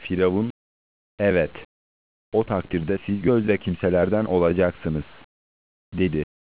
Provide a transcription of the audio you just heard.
Firavun, "Evet, o takdirde siz gözde kimselerden olacaksınız," dedi.